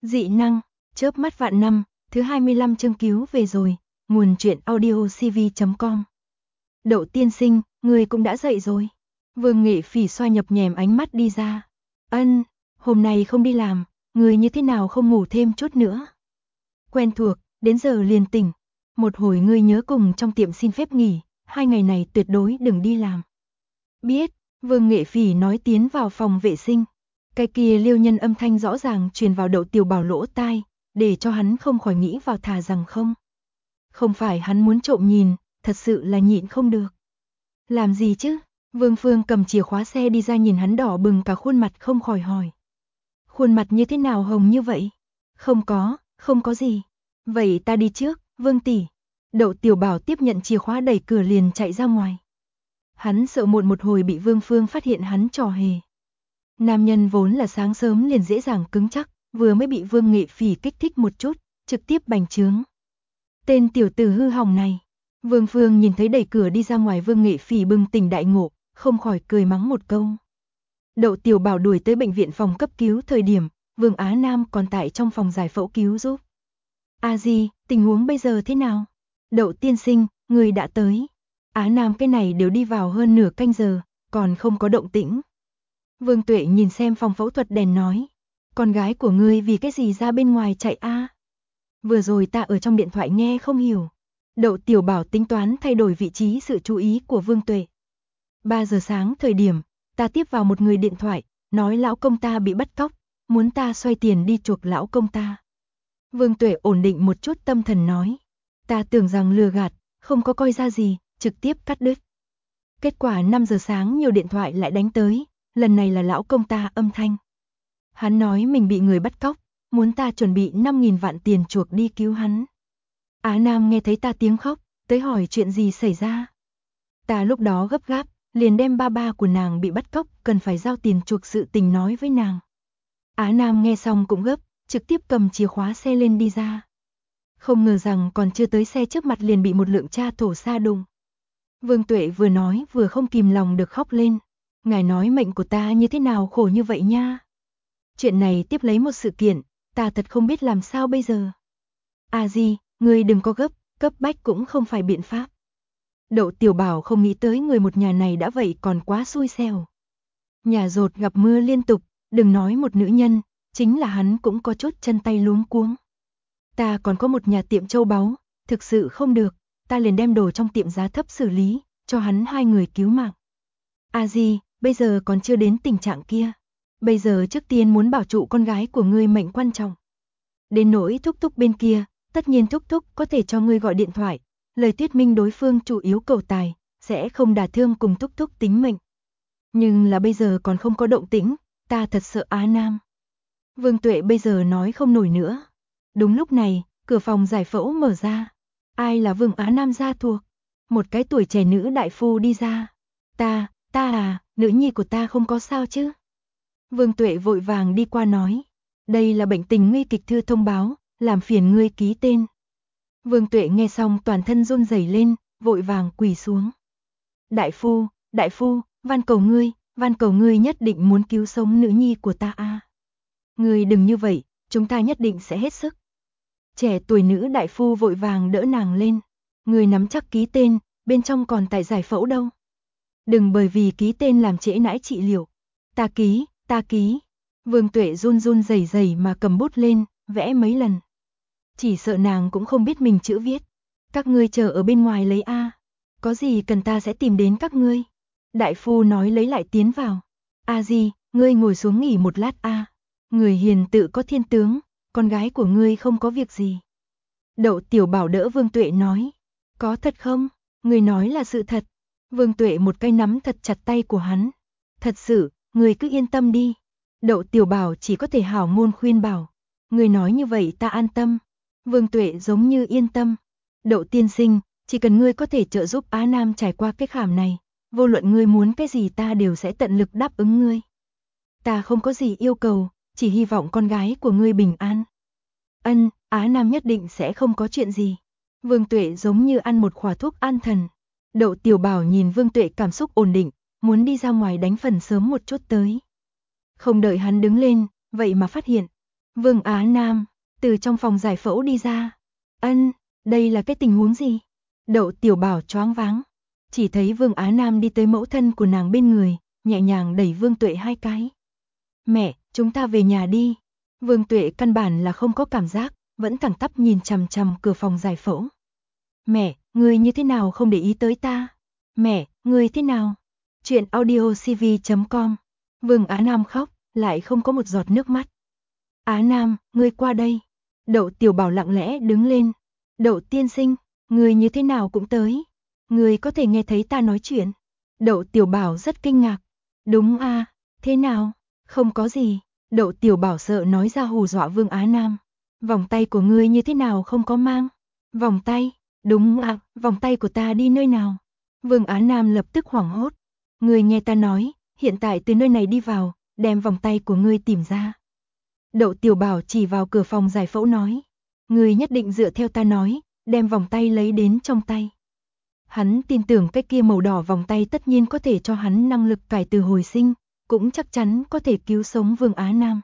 Dị năng, chớp mắt vạn năm, thứ 25 chương cứu về rồi, nguồn truyện audio cv.com. Đậu tiên sinh, người cũng đã dậy rồi. Vương Nghệ Phỉ xoa nhập nhèm ánh mắt đi ra. Ân, hôm nay không đi làm, người như thế nào không ngủ thêm chút nữa. Quen thuộc, đến giờ liền tỉnh. Một hồi ngươi nhớ cùng trong tiệm xin phép nghỉ, 2 ngày này tuyệt đối đừng đi làm. Biết, Vương Nghệ Phỉ nói tiến vào phòng vệ sinh. Cái kia Liêu Nhân âm thanh rõ ràng truyền vào Đậu Tiểu Bảo lỗ tai, để cho hắn không khỏi nghĩ vào thà rằng không. Không phải hắn muốn trộm nhìn, thật sự là nhịn không được. Làm gì chứ? Vương Phương cầm chìa khóa xe đi ra nhìn hắn đỏ bừng cả khuôn mặt không khỏi hỏi. Khuôn mặt như thế nào hồng như vậy? Không có gì. Vậy ta đi trước, Vương tỷ. Đậu Tiểu Bảo tiếp nhận chìa khóa đẩy cửa liền chạy ra ngoài. Hắn sợ muộn một hồi bị Vương Phương phát hiện hắn trò hề. Nam nhân vốn là sáng sớm liền dễ dàng cứng chắc, vừa mới bị Vương Nghệ Phỉ kích thích một chút, trực tiếp bành trướng. Tên tiểu tử hư hỏng này. Vương Phương nhìn thấy đẩy cửa đi ra ngoài Vương Nghệ Phỉ bừng tỉnh đại ngộ, không khỏi cười mắng một câu. Đậu Tiểu Bảo đuổi tới bệnh viện phòng cấp cứu thời điểm, Vương Á Nam còn tại trong phòng giải phẫu cứu giúp. A Di, tình huống bây giờ thế nào? Đậu tiên sinh, người đã tới. Á Nam cái này đều đi vào hơn nửa canh giờ, còn không có động tĩnh. Vương Tuệ nhìn xem phòng phẫu thuật đèn nói. Con gái của ngươi vì cái gì ra bên ngoài chạy a? Vừa rồi ta ở trong điện thoại nghe không hiểu. Đậu Tiểu Bảo tính toán thay đổi vị trí sự chú ý của Vương Tuệ. 3 giờ sáng thời điểm, ta tiếp vào một người điện thoại, nói lão công ta bị bắt cóc, muốn ta xoay tiền đi chuộc lão công ta. Vương Tuệ ổn định một chút tâm thần nói. Ta tưởng rằng lừa gạt, không có coi ra gì, trực tiếp cắt đứt. Kết quả 5 giờ sáng nhiều điện thoại lại đánh tới, lần này là lão công ta âm thanh. Hắn nói mình bị người bắt cóc, muốn ta chuẩn bị 5.000 vạn tiền chuộc đi cứu hắn. Á Nam nghe thấy ta tiếng khóc, tới hỏi chuyện gì xảy ra. Ta lúc đó gấp gáp, liền đem ba của nàng bị bắt cóc, cần phải giao tiền chuộc sự tình nói với nàng. Á Nam nghe xong cũng gấp, trực tiếp cầm chìa khóa xe lên đi ra. Không ngờ rằng còn chưa tới xe trước mặt liền bị một lượng cha thổ xa đụng. Vương Tuệ vừa nói vừa không kìm lòng được khóc lên. Ngài nói mệnh của ta như thế nào khổ như vậy nha. Chuyện này tiếp lấy một sự kiện, ta thật không biết làm sao bây giờ. A Di, ngươi đừng có gấp, cấp bách cũng không phải biện pháp. Đậu Tiểu Bảo không nghĩ tới người một nhà này đã vậy còn quá xui xẻo. Nhà dột gặp mưa liên tục, đừng nói một nữ nhân, chính là hắn cũng có chút chân tay luống cuống. Ta còn có một nhà tiệm châu báu, thực sự không được, ta liền đem đồ trong tiệm giá thấp xử lý, cho hắn 2 người cứu mạng. A Di, bây giờ còn chưa đến tình trạng kia. Bây giờ trước tiên muốn bảo trụ con gái của ngươi mệnh quan trọng. Đến nỗi Thúc Thúc bên kia, tất nhiên Thúc Thúc có thể cho ngươi gọi điện thoại, lời thuyết minh đối phương chủ yếu cầu tài, sẽ không đả thương cùng Thúc Thúc tính mệnh. Nhưng là bây giờ còn không có động tĩnh, ta thật sợ Á Nam. Vương Tuệ bây giờ nói không nổi nữa. Đúng lúc này, cửa phòng giải phẫu mở ra. Ai là Vương Á Nam gia thuộc? Một cái tuổi trẻ nữ đại phu đi ra. Ta à, nữ nhi của ta không có sao chứ? Vương Tuệ vội vàng đi qua nói. Đây là bệnh tình nguy kịch thư thông báo, làm phiền ngươi ký tên. Vương Tuệ nghe xong toàn thân run rẩy lên, vội vàng quỳ xuống. Đại phu, van cầu ngươi nhất định muốn cứu sống nữ nhi của ta a. Ngươi đừng như vậy, chúng ta nhất định sẽ hết sức. Trẻ tuổi nữ đại phu vội vàng đỡ nàng lên. Ngươi nắm chắc ký tên, bên trong còn tại giải phẫu đâu. Đừng bởi vì ký tên làm trễ nãi trị liệu. Ta ký. Vương Tuệ run run rẩy rẩy mà cầm bút lên, vẽ mấy lần. Chỉ sợ nàng cũng không biết mình chữ viết. Các ngươi chờ ở bên ngoài lấy a. Có gì cần ta sẽ tìm đến các ngươi. Đại phu nói lấy lại tiến vào. A Di, ngươi ngồi xuống nghỉ một lát a. Người hiền tự có thiên tướng, con gái của ngươi không có việc gì. Đậu Tiểu Bảo đỡ Vương Tuệ nói. Có thật không? Ngươi nói là sự thật. Vương Tuệ một cái nắm thật chặt tay của hắn. Thật sự, ngươi cứ yên tâm đi. Đậu Tiểu Bảo chỉ có thể hảo ngôn khuyên bảo. Ngươi nói như vậy ta an tâm. Vương Tuệ giống như yên tâm. Đậu tiên sinh, chỉ cần ngươi có thể trợ giúp Á Nam trải qua cái khảm này, vô luận ngươi muốn cái gì ta đều sẽ tận lực đáp ứng ngươi. Ta không có gì yêu cầu, chỉ hy vọng con gái của ngươi bình an. Ân, Á Nam nhất định sẽ không có chuyện gì. Vương Tuệ giống như ăn một khỏa thuốc an thần. Đậu Tiểu Bảo nhìn Vương Tuệ cảm xúc ổn định, muốn đi ra ngoài đánh phần sớm một chút tới. Không đợi hắn đứng lên, vậy mà phát hiện. Vương Á Nam từ trong phòng giải phẫu đi ra. Ân, đây là cái tình huống gì? Đậu Tiểu Bảo choáng váng, chỉ thấy Vương Á Nam đi tới mẫu thân của nàng bên người, nhẹ nhàng đẩy Vương Tuệ hai cái. Mẹ, chúng ta về nhà đi. Vương Tuệ căn bản là không có cảm giác, vẫn thẳng tắp nhìn chằm chằm cửa phòng giải phẫu. Mẹ, người như thế nào không để ý tới ta? Mẹ, người thế nào? Chuyện audiocv.com. Vương Á Nam khóc, lại không có một giọt nước mắt. Á Nam, ngươi qua đây. Đậu Tiểu Bảo lặng lẽ đứng lên. Đậu tiên sinh, ngươi như thế nào cũng tới. Ngươi có thể nghe thấy ta nói chuyện. Đậu Tiểu Bảo rất kinh ngạc. Đúng à, thế nào? Không có gì. Đậu Tiểu Bảo sợ nói ra hù dọa Vương Á Nam. Vòng tay của ngươi như thế nào không có mang? Vòng tay? Đúng à, vòng tay của ta đi nơi nào? Vương Á Nam lập tức hoảng hốt. Ngươi nghe ta nói, hiện tại từ nơi này đi vào, đem vòng tay của ngươi tìm ra. Đậu Tiểu Bảo chỉ vào cửa phòng giải phẫu nói. Ngươi nhất định dựa theo ta nói, đem vòng tay lấy đến trong tay. Hắn tin tưởng cái kia màu đỏ vòng tay tất nhiên có thể cho hắn năng lực cải từ hồi sinh, cũng chắc chắn có thể cứu sống Vương Á Nam.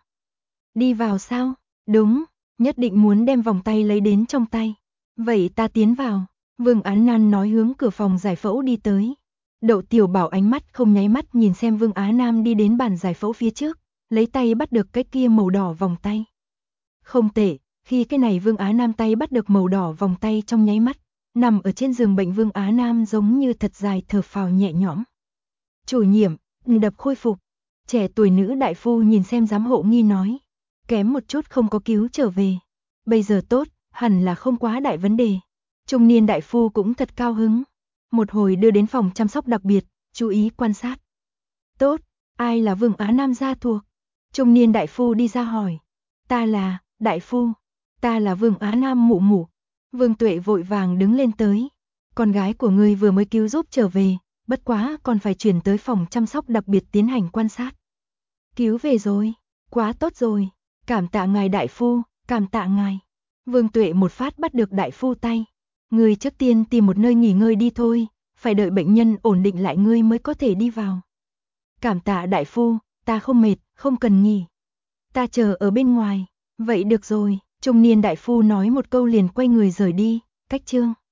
Đi vào sao? Đúng, nhất định muốn đem vòng tay lấy đến trong tay. Vậy ta tiến vào. Vương Á Nam nói hướng cửa phòng giải phẫu đi tới. Đậu Tiểu Bảo ánh mắt không nháy mắt nhìn xem Vương Á Nam đi đến bàn giải phẫu phía trước, lấy tay bắt được cái kia màu đỏ vòng tay. Không tệ, khi cái này Vương Á Nam tay bắt được màu đỏ vòng tay trong nháy mắt, nằm ở trên giường bệnh Vương Á Nam giống như thật dài thở phào nhẹ nhõm. Chủ nhiệm, đập khôi phục. Trẻ tuổi nữ đại phu nhìn xem giám hộ nghi nói. Kém một chút không có cứu trở về. Bây giờ tốt, hẳn là không quá đại vấn đề. Trung niên đại phu cũng thật cao hứng. Một hồi đưa đến phòng chăm sóc đặc biệt, chú ý quan sát. Tốt, ai là Vương Á Nam gia thuộc? Trung niên đại phu đi ra hỏi. Ta là, đại phu. Ta là Vương Á Nam mụ mụ. Vương Tuệ vội vàng đứng lên tới. Con gái của ngươi vừa mới cứu giúp trở về, bất quá còn phải chuyển tới phòng chăm sóc đặc biệt tiến hành quan sát. Cứu về rồi, quá tốt rồi. Cảm tạ ngài đại phu, cảm tạ ngài. Vương Tuệ một phát bắt được đại phu tay. Ngươi trước tiên tìm một nơi nghỉ ngơi đi thôi, phải đợi bệnh nhân ổn định lại ngươi mới có thể đi vào. Cảm tạ đại phu, ta không mệt, không cần nghỉ. Ta chờ ở bên ngoài. Vậy được rồi, trung niên đại phu nói một câu liền quay người rời đi, cách chương.